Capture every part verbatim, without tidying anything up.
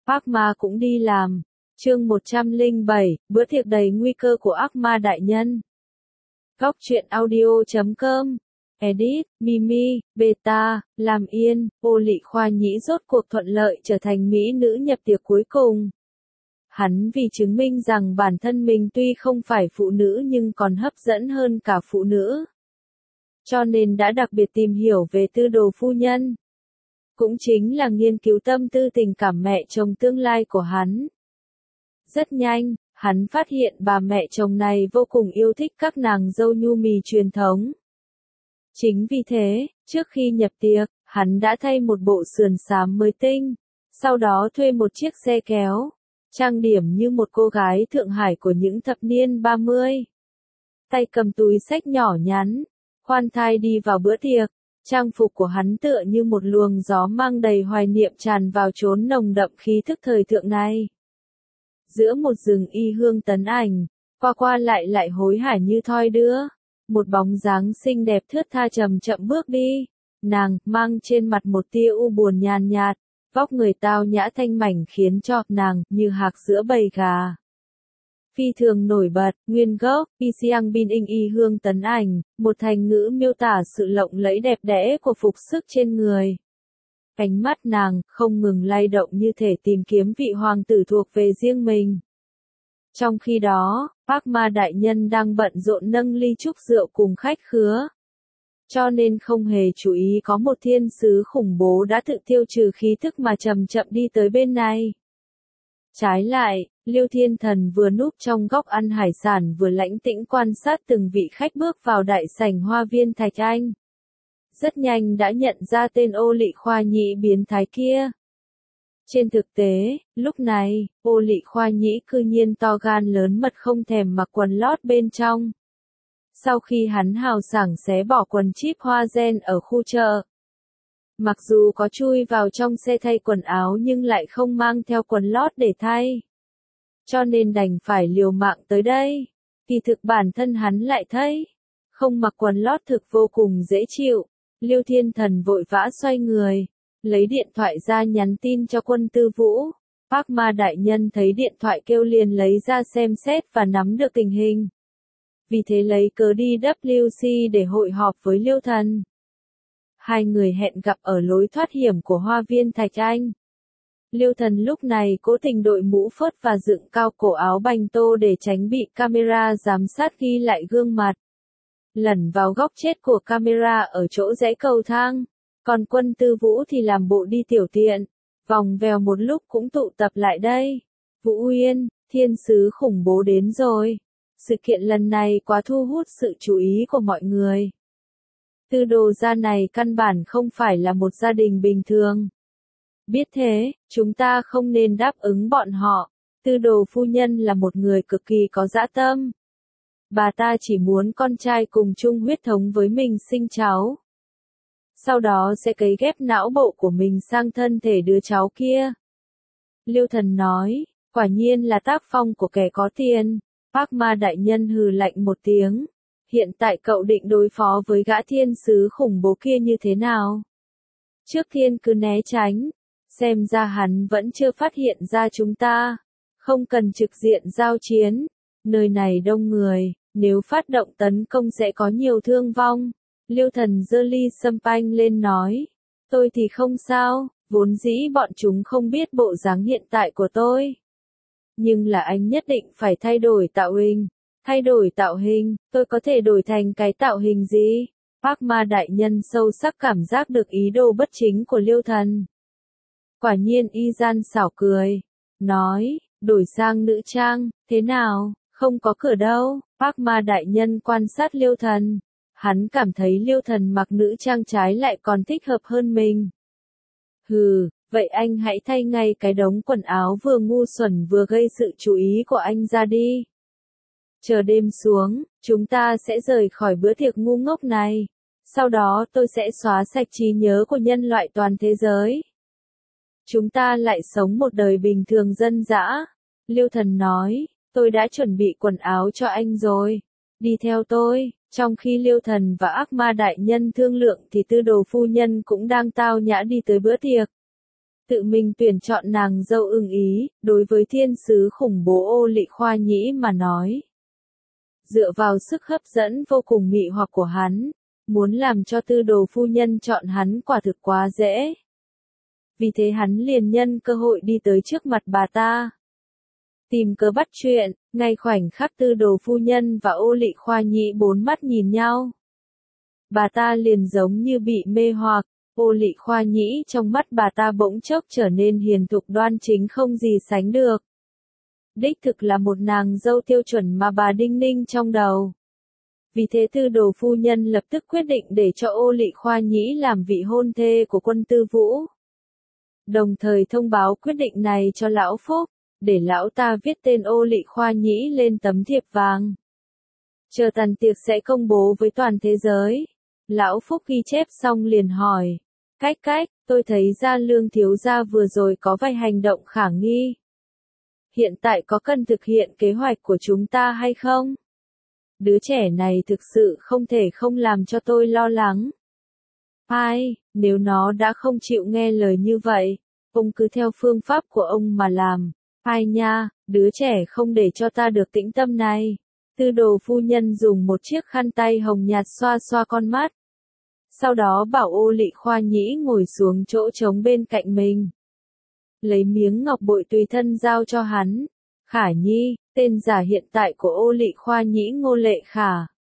ác ma cũng đi làm. Chương một trăm lẻ bảy, bữa tiệc đầy nguy cơ của ác ma đại nhân. Góc truyện audio chấm com. Edit, Mimi, Beta, Làm Yên, Ô Lị Khoa Nhĩ rốt cuộc thuận lợi trở thành mỹ nữ nhập tiệc cuối cùng. Hắn vì chứng minh rằng bản thân mình tuy không phải phụ nữ nhưng còn hấp dẫn hơn cả phụ nữ. Cho nên đã đặc biệt tìm hiểu về tư đồ phu nhân. Cũng chính là nghiên cứu tâm tư tình cảm mẹ chồng tương lai của hắn. Rất nhanh, hắn phát hiện bà mẹ chồng này vô cùng yêu thích các nàng dâu nhu mì truyền thống. Chính vì thế, trước khi nhập tiệc, hắn đã thay một bộ sườn xám mới tinh, sau đó thuê một chiếc xe kéo, trang điểm như một cô gái Thượng Hải của những thập niên ba mươi. Tay cầm túi xách nhỏ nhắn, khoan thai đi vào bữa tiệc, trang phục của hắn tựa như một luồng gió mang đầy hoài niệm tràn vào chốn nồng đậm khí thức thời thượng này. Giữa một rừng y hương tấn ảnh, qua qua lại lại hối hả như thoi đưa, một bóng dáng xinh đẹp thướt tha chậm chậm bước đi, nàng mang trên mặt một tia u buồn nhàn nhạt, vóc người tao nhã thanh mảnh khiến cho nàng như hạc giữa bầy gà. Phi thường nổi bật, nguyên gốc, Isiang Bin In Y Hương tấn ảnh, một thành ngữ miêu tả sự lộng lẫy đẹp đẽ của phục sức trên người. Ánh mắt nàng không ngừng lay động như thể tìm kiếm vị hoàng tử thuộc về riêng mình. Trong khi đó, ác ma đại nhân đang bận rộn nâng ly chúc rượu cùng khách khứa. Cho nên không hề chú ý có một thiên sứ khủng bố đã tự tiêu trừ khí thức mà chậm chậm đi tới bên này. Trái lại, Liêu Thiên Thần vừa núp trong góc ăn hải sản vừa lãnh tĩnh quan sát từng vị khách bước vào đại sảnh hoa viên Thạch Anh. Rất nhanh đã nhận ra tên Ô Lị Khoa Nhĩ biến thái kia. Trên thực tế, lúc này, Ô Lị Khoa Nhĩ cư nhiên to gan lớn mật không thèm mặc quần lót bên trong. Sau khi hắn hào sảng xé bỏ quần chip hoa gen ở khu chợ. Mặc dù có chui vào trong xe thay quần áo nhưng lại không mang theo quần lót để thay. Cho nên đành phải liều mạng tới đây. Kỳ thực bản thân hắn lại thấy, không mặc quần lót thực vô cùng dễ chịu. Liêu Thiên Thần vội vã xoay người, lấy điện thoại ra nhắn tin cho Quân Tư Vũ. Ác ma đại nhân thấy điện thoại kêu liền lấy ra xem xét và nắm được tình hình. Vì thế lấy cớ đi W C để hội họp với Liêu Thần. Hai người hẹn gặp ở lối thoát hiểm của hoa viên Thạch Anh. Liêu Thần lúc này cố tình đội mũ phớt và dựng cao cổ áo bành tô để tránh bị camera giám sát ghi lại gương mặt. Lẩn vào góc chết của camera ở chỗ rẽ cầu thang, còn Quân Tư Vũ thì làm bộ đi tiểu tiện, vòng vèo một lúc cũng tụ tập lại đây. Vũ Uyên, thiên sứ khủng bố đến rồi. Sự kiện lần này quá thu hút sự chú ý của mọi người. Tư đồ gia này căn bản không phải là một gia đình bình thường. Biết thế, chúng ta không nên đáp ứng bọn họ. Tư đồ phu nhân là một người cực kỳ có dã tâm. Bà ta chỉ muốn con trai cùng chung huyết thống với mình sinh cháu. Sau đó sẽ cấy ghép não bộ của mình sang thân thể đứa cháu kia. Liêu Thần nói, quả nhiên là tác phong của kẻ có tiền. Ác ma đại nhân hừ lạnh một tiếng. Hiện tại cậu định đối phó với gã thiên sứ khủng bố kia như thế nào? Trước tiên cứ né tránh. Xem ra hắn vẫn chưa phát hiện ra chúng ta. Không cần trực diện giao chiến. Nơi này đông người. Nếu phát động tấn công sẽ có nhiều thương vong. Liêu Thần giơ ly sâm panh lên nói. Tôi thì không sao, vốn dĩ bọn chúng không biết bộ dáng hiện tại của tôi. Nhưng là anh nhất định phải thay đổi tạo hình. Thay đổi tạo hình, tôi có thể đổi thành cái tạo hình gì? Ác ma đại nhân sâu sắc cảm giác được ý đồ bất chính của Liêu Thần. Quả nhiên y gian xảo cười. Nói, đổi sang nữ trang, thế nào? Không có cửa đâu. Ác ma đại nhân quan sát Liêu Thần. Hắn cảm thấy Liêu Thần mặc nữ trang trái lại còn thích hợp hơn mình. Hừ, vậy anh hãy thay ngay cái đống quần áo vừa ngu xuẩn vừa gây sự chú ý của anh ra đi. Chờ đêm xuống, chúng ta sẽ rời khỏi bữa tiệc ngu ngốc này. Sau đó tôi sẽ xóa sạch trí nhớ của nhân loại toàn thế giới. Chúng ta lại sống một đời bình thường dân dã. Liêu Thần nói, tôi đã chuẩn bị quần áo cho anh rồi. Đi theo tôi. Trong khi Liêu Thần và ác ma đại nhân thương lượng thì tư đồ phu nhân cũng đang tao nhã đi tới bữa tiệc. tự mình tuyển chọn nàng dâu ưng ý, đối với thiên sứ khủng bố Ô Lị Khoa Nhĩ mà nói. Dựa vào sức hấp dẫn vô cùng mị hoặc của hắn, muốn làm cho tư đồ phu nhân chọn hắn quả thực quá dễ. Vì thế hắn liền nhân cơ hội đi tới trước mặt bà ta. Tìm cớ bắt chuyện, ngay khoảnh khắc tư đồ phu nhân và Ô Lị Khoa Nhĩ bốn mắt nhìn nhau. Bà ta liền giống như bị mê hoặc, Ô Lị Khoa Nhĩ trong mắt bà ta bỗng chốc trở nên hiền thục đoan chính không gì sánh được. Đích thực là một nàng dâu tiêu chuẩn mà bà đinh ninh trong đầu. Vì thế tư đồ phu nhân lập tức quyết định để cho Ô Lị Khoa Nhĩ làm vị hôn thê của quân tư vũ. Đồng thời thông báo quyết định này cho lão Phúc, để lão ta viết tên Ô Lị Khoa Nhĩ lên tấm thiệp vàng. Chờ tàn tiệc sẽ công bố với toàn thế giới. Lão Phúc ghi chép xong liền hỏi. Cách cách, tôi thấy Gia Lương thiếu gia vừa rồi có vài hành động khả nghi. Hiện tại có cần thực hiện kế hoạch của chúng ta hay không? Đứa trẻ này thực sự không thể không làm cho tôi lo lắng. Ai, nếu nó đã không chịu nghe lời như vậy, ông cứ theo phương pháp của ông mà làm. Ai nha, đứa trẻ không để cho ta được tĩnh tâm này. Tư đồ phu nhân dùng một chiếc khăn tay hồng nhạt xoa xoa con mắt. Sau đó bảo Ô Lị Khoa Nhĩ ngồi xuống chỗ trống bên cạnh mình. Lấy miếng ngọc bội tùy thân giao cho hắn. Khả Nhi, tên giả hiện tại của Ô Lị Khoa Nhĩ Ngô Lệ Khả.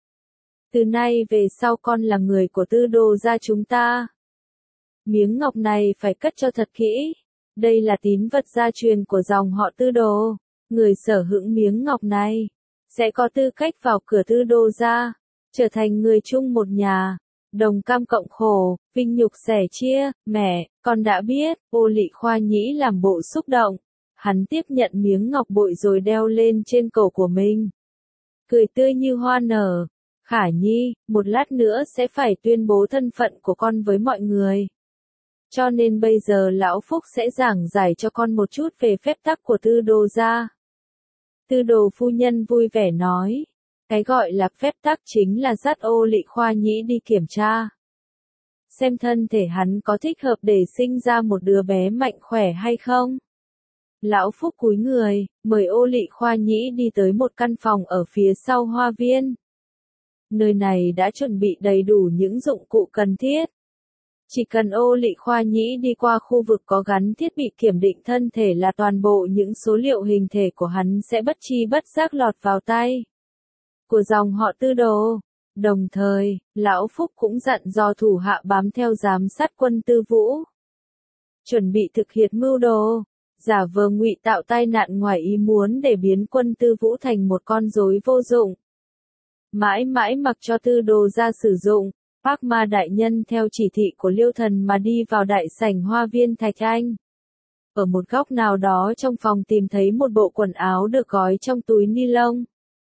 Từ nay về sau con là người của tư đồ gia chúng ta. Miếng ngọc này phải cất cho thật kỹ. Đây là tín vật gia truyền của dòng họ tư đồ. Người sở hữu miếng ngọc này sẽ có tư cách vào cửa tư đồ gia, trở thành người chung một nhà. Đồng cam cộng khổ, vinh nhục sẻ chia. Mẹ, con đã biết. Ô Lị Khoa Nhĩ làm bộ xúc động. Hắn tiếp nhận miếng ngọc bội rồi đeo lên trên cổ của mình. Cười tươi như hoa nở. Khả Nhi, một lát nữa sẽ phải tuyên bố thân phận của con với mọi người. Cho nên bây giờ Lão Phúc sẽ giảng giải cho con một chút về phép tắc của tư đồ gia. Tư đồ phu nhân vui vẻ nói. Cái gọi là phép tắc chính là dắt Ô Lị Khoa Nhĩ đi kiểm tra. Xem thân thể hắn có thích hợp để sinh ra một đứa bé mạnh khỏe hay không. Lão Phúc cúi người, mời Ô Lị Khoa Nhĩ đi tới một căn phòng ở phía sau hoa viên. Nơi này đã chuẩn bị đầy đủ những dụng cụ cần thiết. Chỉ cần Ô Lị Khoa Nhĩ đi qua khu vực có gắn thiết bị kiểm định thân thể là toàn bộ những số liệu hình thể của hắn sẽ bất chi bất giác lọt vào tay của dòng họ tư đồ. Đồng thời, Lão Phúc cũng dặn dò thủ hạ bám theo giám sát quân tư vũ. Chuẩn bị thực hiện mưu đồ, giả vờ ngụy tạo tai nạn ngoài ý muốn để biến quân tư vũ thành một con rối vô dụng. Mãi mãi mặc cho tư đồ ra sử dụng, Ác Ma đại nhân theo chỉ thị của Liêu Thần mà đi vào đại sảnh hoa viên Thạch Anh. Ở một góc nào đó trong phòng tìm thấy một bộ quần áo được gói trong túi ni lông.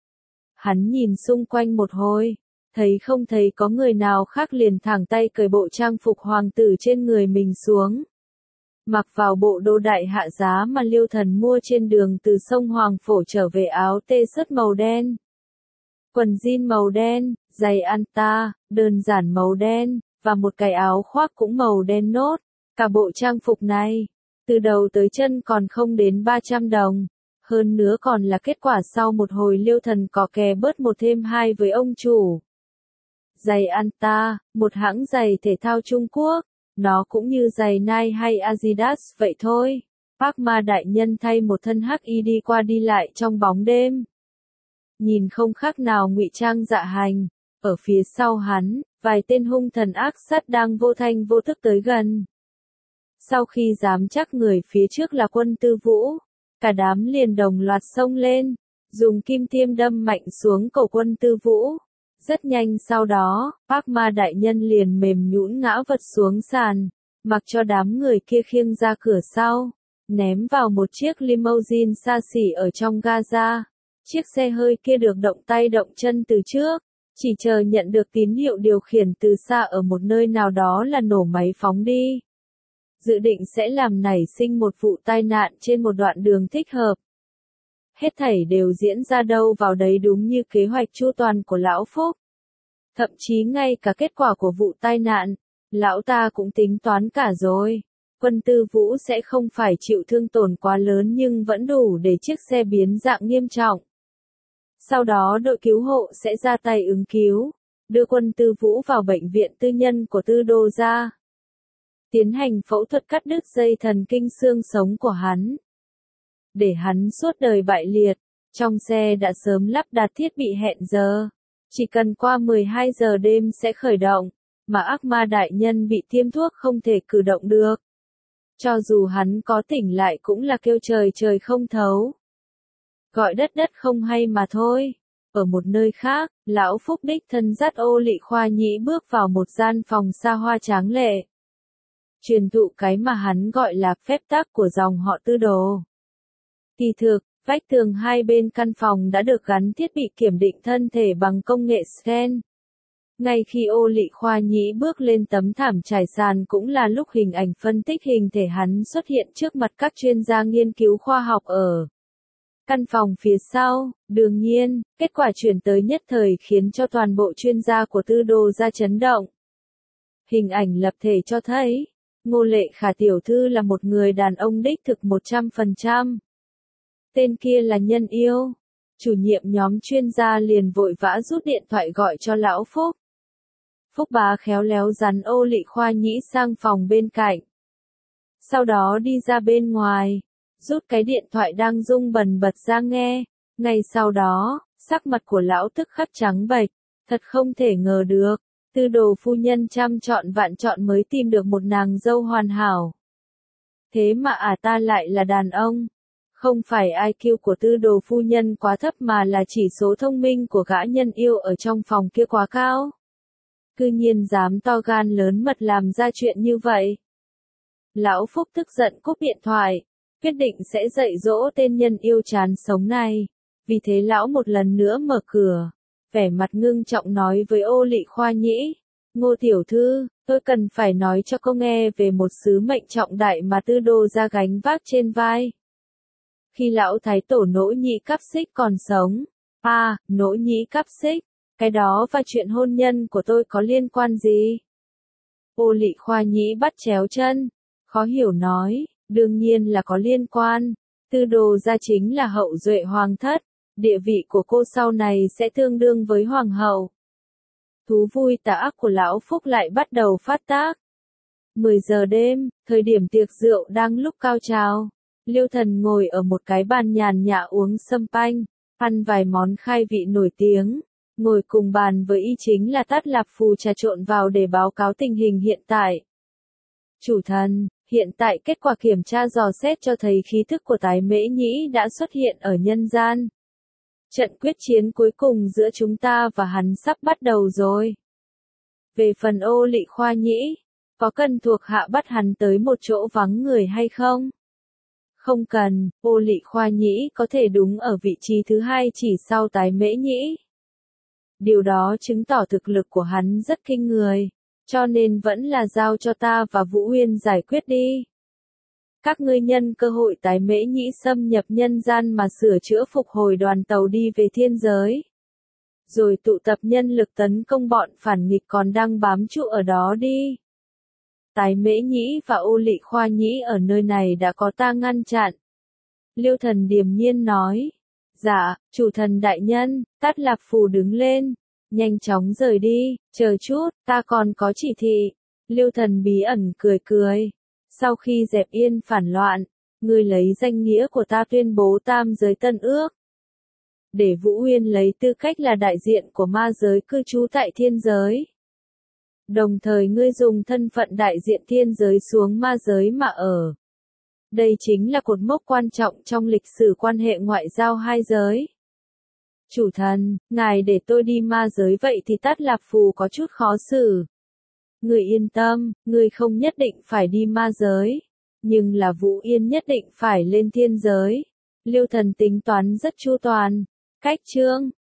Hắn nhìn xung quanh một hồi, thấy không thấy có người nào khác liền thẳng tay cởi bộ trang phục hoàng tử trên người mình xuống. Mặc vào bộ đồ đại hạ giá mà Liêu Thần mua trên đường từ sông Hoàng Phổ trở về, áo tê sớt màu đen, quần jean màu đen, giày anta, đơn giản màu đen, và một cái áo khoác cũng màu đen nốt. Cả bộ trang phục này, từ đầu tới chân còn không đến ba trăm đồng. Hơn nữa còn là kết quả sau một hồi Liêu Thần có kè bớt một thêm hai với ông chủ. Giày anta, một hãng giày thể thao Trung Quốc. Nó cũng như giày Nike hay Adidas vậy thôi. Ác Ma đại nhân thay một thân hắc y đi qua đi lại trong bóng đêm. Nhìn không khác nào ngụy trang dạ hành. Ở phía sau hắn, vài tên hung thần ác sát đang vô thanh vô thức tới gần. Sau khi dám chắc người phía trước là quân tư vũ, cả đám liền đồng loạt xông lên, dùng kim tiêm đâm mạnh xuống cổ quân tư vũ. Rất nhanh sau đó, Ác Ma đại nhân liền mềm nhũn ngã vật xuống sàn, mặc cho đám người kia khiêng ra cửa sau, ném vào một chiếc limousine xa xỉ ở trong Gaza. Chiếc xe hơi kia được động tay động chân từ trước, chỉ chờ nhận được tín hiệu điều khiển từ xa ở một nơi nào đó là nổ máy phóng đi. Dự định sẽ làm nảy sinh một vụ tai nạn trên một đoạn đường thích hợp. Hết thảy đều diễn ra đâu vào đấy đúng như kế hoạch chu toàn của Lão Phúc. Thậm chí ngay cả kết quả của vụ tai nạn, lão ta cũng tính toán cả rồi. Quân Tư Vũ sẽ không phải chịu thương tổn quá lớn nhưng vẫn đủ để chiếc xe biến dạng nghiêm trọng. Sau đó đội cứu hộ sẽ ra tay ứng cứu, đưa Quân Tư Vũ vào bệnh viện tư nhân của Tư Đô gia. Tiến hành phẫu thuật cắt đứt dây thần kinh xương sống của hắn. Để hắn suốt đời bại liệt, trong xe đã sớm lắp đặt thiết bị hẹn giờ. Chỉ cần qua mười hai giờ đêm sẽ khởi động, mà ác ma đại nhân bị tiêm thuốc không thể cử động được. Cho dù hắn có tỉnh lại cũng là kêu trời trời không thấu. Gọi đất đất không hay mà thôi. Ở một nơi khác, lão Phúc đích thân dắt Ô Lị Khoa Nhĩ bước vào một gian phòng xa hoa tráng lệ. Truyền thụ cái mà hắn gọi là phép tắc của dòng họ Tư Đồ. Kỳ thực, vách tường hai bên căn phòng đã được gắn thiết bị kiểm định thân thể bằng công nghệ scan. Ngay khi Ô Lị Khoa Nhĩ bước lên tấm thảm trải sàn cũng là lúc hình ảnh phân tích hình thể hắn xuất hiện trước mặt các chuyên gia nghiên cứu khoa học ở căn phòng phía sau. Đương nhiên, kết quả chuyển tới nhất thời khiến cho toàn bộ chuyên gia của Tư Đô gia chấn động. Hình ảnh lập thể cho thấy, Ngô Lệ Khả tiểu thư là một người đàn ông đích thực một trăm phần trăm. Tên kia là Nhân Yêu. Chủ nhiệm nhóm chuyên gia liền vội vã rút điện thoại gọi cho lão Phúc. Phúc bá khéo léo dắn Ô Lị Khoa Nhĩ sang phòng bên cạnh. Sau đó đi ra bên ngoài, rút cái điện thoại đang rung bần bật ra nghe. Ngay sau đó, sắc mặt của lão tức khắc trắng bệch, thật không thể ngờ được. Tư Đồ phu nhân trăm chọn vạn chọn mới tìm được một nàng dâu hoàn hảo. Thế mà à ta lại là đàn ông. Không phải i kiu của Tư Đồ phu nhân quá thấp mà là chỉ số thông minh của gã Nhân Yêu ở trong phòng kia quá cao. Cư nhiên dám to gan lớn mật làm ra chuyện như vậy. Lão Phúc tức giận cúp điện thoại, quyết định sẽ dạy dỗ tên Nhân Yêu chán sống này. Vì thế lão một lần nữa mở cửa, vẻ mặt ngưng trọng nói với Ô Lị Khoa Nhĩ, Ngô tiểu thư, tôi cần phải nói cho cô nghe về một sứ mệnh trọng đại mà Tư Đô gia gánh vác trên vai. Khi lão thái tổ Nỗ Nhĩ Cáp Xích còn sống, à, Nỗ Nhĩ Cáp Xích, cái đó và chuyện hôn nhân của tôi có liên quan gì? Ô Lị Khoa Nhĩ bắt chéo chân, khó hiểu nói, đương nhiên là có liên quan. Tư Đô gia chính là hậu duệ hoàng thất, địa vị của cô sau này sẽ tương đương với hoàng hậu. Thú vui tà ác của lão Phúc lại bắt đầu phát tác. mười giờ đêm, thời điểm tiệc rượu đang lúc cao trào. Liêu Thần ngồi ở một cái bàn nhàn nhã uống sâm panh, ăn vài món khai vị nổi tiếng. Ngồi cùng bàn với y chính là Tát Lạp Phù trà trộn vào để báo cáo tình hình hiện tại. Chủ thần, hiện tại kết quả kiểm tra dò xét cho thấy khí thức của Tái Mễ Nhĩ đã xuất hiện ở nhân gian. Trận quyết chiến cuối cùng giữa chúng ta và hắn sắp bắt đầu rồi. Về phần Ô Lị Khoa Nhĩ, có cần thuộc hạ bắt hắn tới một chỗ vắng người hay không? Không cần, Ô Lị Khoa Nhĩ có thể đúng ở vị trí thứ hai chỉ sau Tái Mễ Nhĩ. Điều đó chứng tỏ thực lực của hắn rất kinh người, cho nên vẫn là giao cho ta và Vũ Uyên giải quyết đi. Các ngươi nhân cơ hội Tái Mễ Nhĩ xâm nhập nhân gian mà sửa chữa phục hồi đoàn tàu đi về thiên giới. Rồi tụ tập nhân lực tấn công bọn phản nghịch còn đang bám trụ ở đó đi. Tái Mễ Nhĩ và Ô Lị Khoa Nhĩ ở nơi này đã có ta ngăn chặn. Liêu Thần điềm nhiên nói. Dạ, chủ thần đại nhân. Tát Lạp Phù đứng lên, nhanh chóng rời đi, chờ chút, ta còn có chỉ thị. Liêu Thần bí ẩn cười cười. Sau khi dẹp yên phản loạn, ngươi lấy danh nghĩa của ta tuyên bố tam giới tân ước. Để Vũ Uyên lấy tư cách là đại diện của ma giới cư trú tại thiên giới. Đồng thời ngươi dùng thân phận đại diện thiên giới xuống ma giới mà ở. Đây chính là cột mốc quan trọng trong lịch sử quan hệ ngoại giao hai giới. Chủ thần, ngài để tôi đi ma giới vậy thì Tát Lạp Phù có chút khó xử. Người yên tâm, người không nhất định phải đi ma giới. Nhưng là Vũ Yên nhất định phải lên thiên giới. Liêu Thần tính toán rất chu toàn. Cách chương